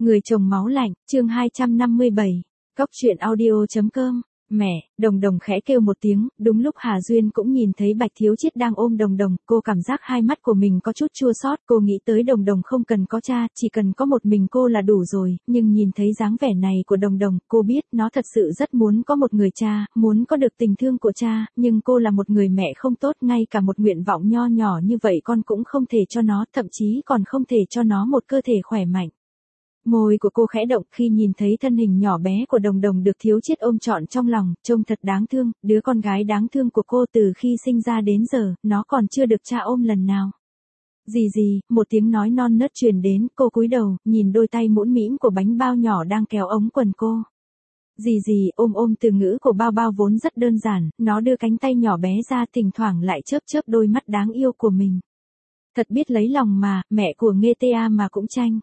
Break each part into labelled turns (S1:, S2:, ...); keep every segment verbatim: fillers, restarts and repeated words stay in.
S1: Người chồng máu lạnh, chương hai trăm năm mươi bảy. Cóc truyện audio chấm com. Mẹ, Đồng Đồng khẽ kêu một tiếng, đúng lúc Hà Duyên cũng nhìn thấy Bạch Thiếu Chiết đang ôm Đồng Đồng, cô cảm giác hai mắt của mình có chút chua xót, cô nghĩ tới Đồng Đồng không cần có cha, chỉ cần có một mình cô là đủ rồi, nhưng nhìn thấy dáng vẻ này của Đồng Đồng, cô biết nó thật sự rất muốn có một người cha, muốn có được tình thương của cha, nhưng cô là một người mẹ không tốt, ngay cả một nguyện vọng nho nhỏ như vậy con cũng không thể cho nó, thậm chí còn không thể cho nó một cơ thể khỏe mạnh. Môi của cô khẽ động khi nhìn thấy thân hình nhỏ bé của Đồng Đồng được Thiếu Chiết ôm trọn trong lòng, trông thật đáng thương, đứa con gái đáng thương của cô từ khi sinh ra đến giờ, nó còn chưa được cha ôm lần nào. Dì dì, một tiếng nói non nớt truyền đến, cô cúi đầu, nhìn đôi tay mũn mĩm của bánh bao nhỏ đang kéo ống quần cô. Dì dì, ôm ôm từ ngữ của bao bao vốn rất đơn giản, nó đưa cánh tay nhỏ bé ra thỉnh thoảng lại chớp chớp đôi mắt đáng yêu của mình. Thật biết lấy lòng mà, mẹ của Nghê Tê A mà cũng tranh.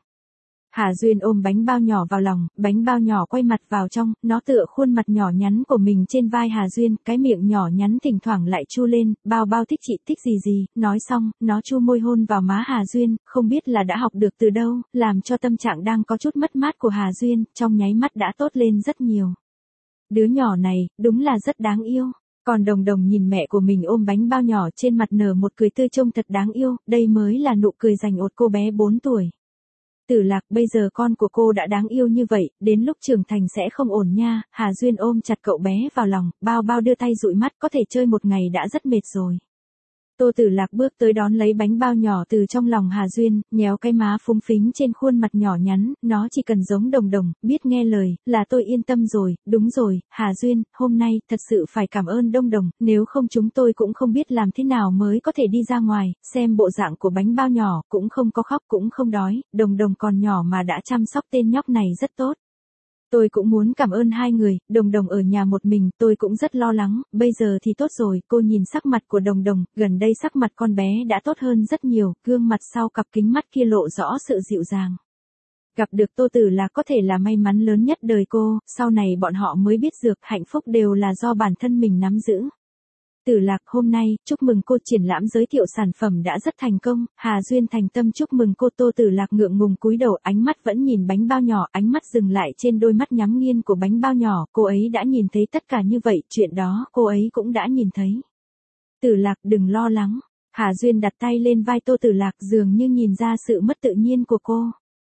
S1: Hà Duyên ôm bánh bao nhỏ vào lòng, bánh bao nhỏ quay mặt vào trong, nó tựa khuôn mặt nhỏ nhắn của mình trên vai Hà Duyên, cái miệng nhỏ nhắn thỉnh thoảng lại chu lên, bao bao thích chị thích gì gì, nói xong, nó chu môi hôn vào má Hà Duyên, không biết là đã học được từ đâu, làm cho tâm trạng đang có chút mất mát của Hà Duyên, trong nháy mắt đã tốt lên rất nhiều. Đứa nhỏ này, đúng là rất đáng yêu. Còn Đồng Đồng nhìn mẹ của mình ôm bánh bao nhỏ trên mặt nở một cười tươi trông thật đáng yêu, đây mới là nụ cười dành ột cô bé bốn tuổi. Tử Lạc, bây giờ con của cô đã đáng yêu như vậy, đến lúc trưởng thành sẽ không ổn nha. Hà Duyên ôm chặt cậu bé vào lòng, bao bao đưa tay dụi mắt, có thể chơi một ngày đã rất mệt rồi. Tô Tử Lạc bước tới đón lấy bánh bao nhỏ từ trong lòng Hà Duyên, nhéo cái má phúng phính trên khuôn mặt nhỏ nhắn, nó chỉ cần giống Đồng Đồng, biết nghe lời, là tôi yên tâm rồi. Đúng rồi, Hà Duyên, hôm nay, thật sự phải cảm ơn Đông Đồng, nếu không chúng tôi cũng không biết làm thế nào mới có thể đi ra ngoài, xem bộ dạng của bánh bao nhỏ, cũng không có khóc cũng không đói, Đồng Đồng còn nhỏ mà đã chăm sóc tên nhóc này rất tốt. Tôi cũng muốn cảm ơn hai người, Đồng Đồng ở nhà một mình, tôi cũng rất lo lắng, bây giờ thì tốt rồi, cô nhìn sắc mặt của Đồng Đồng, gần đây sắc mặt con bé đã tốt hơn rất nhiều, gương mặt sau cặp kính mắt kia lộ rõ sự dịu dàng. Gặp được Tô Tử Lạc có thể là may mắn lớn nhất đời cô, sau này bọn họ mới biết dược, hạnh phúc đều là do bản thân mình nắm giữ. Tử Lạc, hôm nay, chúc mừng cô triển lãm giới thiệu sản phẩm đã rất thành công, Hà Duyên thành tâm chúc mừng cô. Tô Tử Lạc ngượng ngùng cúi đầu, ánh mắt vẫn nhìn bánh bao nhỏ, ánh mắt dừng lại trên đôi mắt nhắm nghiền của bánh bao nhỏ, cô ấy đã nhìn thấy tất cả như vậy, chuyện đó cô ấy cũng đã nhìn thấy. Tử Lạc, đừng lo lắng. Hà Duyên đặt tay lên vai Tô Tử Lạc, dường như nhìn ra sự mất tự nhiên của cô.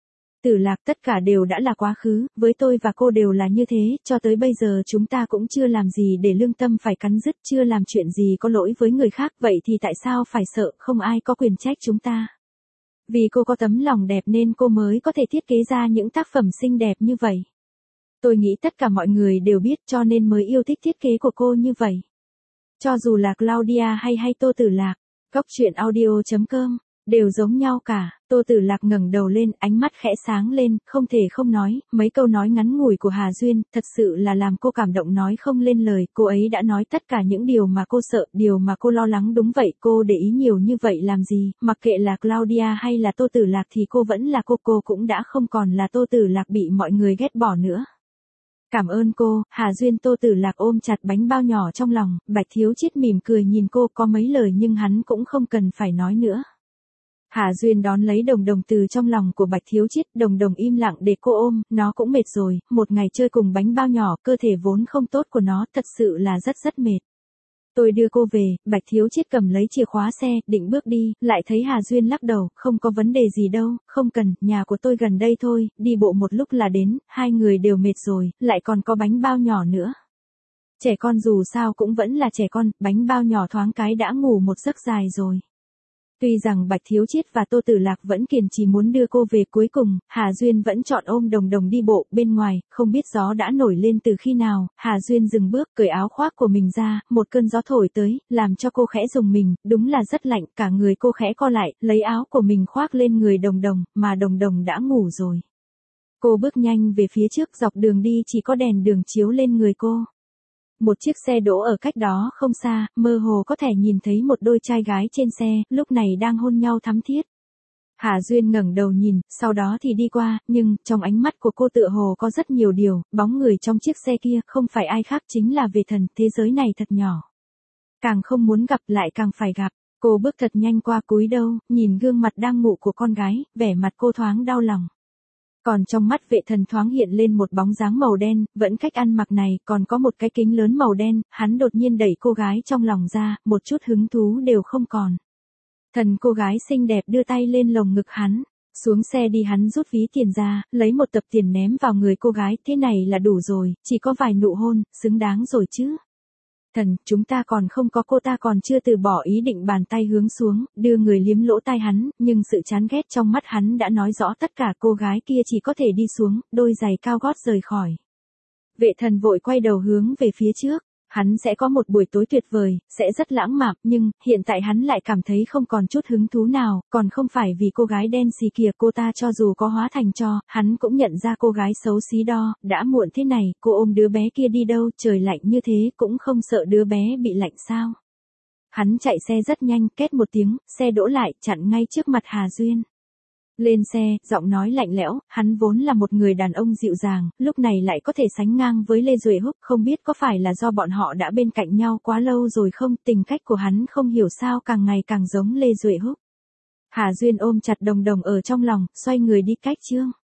S1: Tử Lạc, tất cả đều đã là quá khứ, với tôi và cô đều là như thế, cho tới bây giờ chúng ta cũng chưa làm gì để lương tâm phải cắn rứt, chưa làm chuyện gì có lỗi với người khác, vậy thì tại sao phải sợ, không ai có quyền trách chúng ta. Vì cô có tấm lòng đẹp nên cô mới có thể thiết kế ra những tác phẩm xinh đẹp như vậy. Tôi nghĩ tất cả mọi người đều biết cho nên mới yêu thích thiết kế của cô như vậy. Cho dù là Claudia hay hay Tô Tử Lạc, cóc truyện audio chấm com, đều giống nhau cả. Tô Tử Lạc ngẩng đầu lên, ánh mắt khẽ sáng lên, không thể không nói, mấy câu nói ngắn ngủi của Hà Duyên, thật sự là làm cô cảm động nói không lên lời, cô ấy đã nói tất cả những điều mà cô sợ, điều mà cô lo lắng, đúng vậy, cô để ý nhiều như vậy làm gì, mặc kệ là Claudia hay là Tô Tử Lạc thì cô vẫn là cô, cô cũng đã không còn là Tô Tử Lạc bị mọi người ghét bỏ nữa. Cảm ơn cô, Hà Duyên. Tô Tử Lạc ôm chặt bánh bao nhỏ trong lòng, Bạch Thiếu Chiết mỉm cười nhìn cô, có mấy lời nhưng hắn cũng không cần phải nói nữa. Hà Duyên đón lấy Đồng Đồng từ trong lòng của Bạch Thiếu Chiết, Đồng Đồng im lặng để cô ôm, nó cũng mệt rồi, một ngày chơi cùng bánh bao nhỏ, cơ thể vốn không tốt của nó, thật sự là rất rất mệt. Tôi đưa cô về. Bạch Thiếu Chiết cầm lấy chìa khóa xe, định bước đi, lại thấy Hà Duyên lắc đầu, không có vấn đề gì đâu, không cần, nhà của tôi gần đây thôi, đi bộ một lúc là đến, hai người đều mệt rồi, lại còn có bánh bao nhỏ nữa. Trẻ con dù sao cũng vẫn là trẻ con, bánh bao nhỏ thoáng cái đã ngủ một giấc dài rồi. Tuy rằng Bạch Thiếu Chiết và Tô Tử Lạc vẫn kiên trì muốn đưa cô về, cuối cùng, Hà Duyên vẫn chọn ôm Đồng Đồng đi bộ. Bên ngoài, không biết gió đã nổi lên từ khi nào, Hà Duyên dừng bước, cởi áo khoác của mình ra, một cơn gió thổi tới, làm cho cô khẽ rùng mình, đúng là rất lạnh, cả người cô khẽ co lại, lấy áo của mình khoác lên người Đồng Đồng, mà Đồng Đồng đã ngủ rồi. Cô bước nhanh về phía trước, dọc đường đi chỉ có đèn đường chiếu lên người cô. Một chiếc xe đỗ ở cách đó không xa, mơ hồ có thể nhìn thấy một đôi trai gái trên xe, lúc này đang hôn nhau thắm thiết. Hà Duyên ngẩng đầu nhìn, sau đó thì đi qua, nhưng, trong ánh mắt của cô tựa hồ có rất nhiều điều, bóng người trong chiếc xe kia, không phải ai khác chính là Về Thần, thế giới này thật nhỏ. Càng không muốn gặp lại càng phải gặp, cô bước thật nhanh qua, cúi đầu, nhìn gương mặt đang ngủ của con gái, vẻ mặt cô thoáng đau lòng. Còn trong mắt Vệ Thần thoáng hiện lên một bóng dáng màu đen, vẫn cách ăn mặc này, còn có một cái kính lớn màu đen, hắn đột nhiên đẩy cô gái trong lòng ra, một chút hứng thú đều không còn. Thần cô gái xinh đẹp đưa tay lên lồng ngực hắn, xuống xe đi hắn rút ví tiền ra, lấy một tập tiền ném vào người cô gái, thế này là đủ rồi, chỉ có vài nụ hôn, xứng đáng rồi chứ. Thần, chúng ta còn không có cô ta còn chưa từ bỏ ý định bàn tay hướng xuống, đưa người liếm lỗ tai hắn, nhưng sự chán ghét trong mắt hắn đã nói rõ tất cả cô gái kia chỉ có thể đi xuống, đôi giày cao gót rời khỏi. Vệ Thần vội quay đầu hướng về phía trước, hắn sẽ có một buổi tối tuyệt vời, sẽ rất lãng mạn, nhưng, hiện tại hắn lại cảm thấy không còn chút hứng thú nào, còn không phải vì cô gái đen xì kia, cô ta cho dù có hóa thành tro, hắn cũng nhận ra cô gái xấu xí đó, đã muộn thế này, cô ôm đứa bé kia đi đâu, trời lạnh như thế, cũng không sợ đứa bé bị lạnh sao. Hắn chạy xe rất nhanh, két một tiếng, xe đỗ lại, chặn ngay trước mặt Hà Duyên. Lên xe, giọng nói lạnh lẽo, hắn vốn là một người đàn ông dịu dàng, lúc này lại có thể sánh ngang với Lê Duệ Húc, không biết có phải là do bọn họ đã bên cạnh nhau quá lâu rồi không, tình cách của hắn không hiểu sao càng ngày càng giống Lê Duệ Húc. Hà Duyên ôm chặt Đồng Đồng ở trong lòng, xoay người đi cách Trương.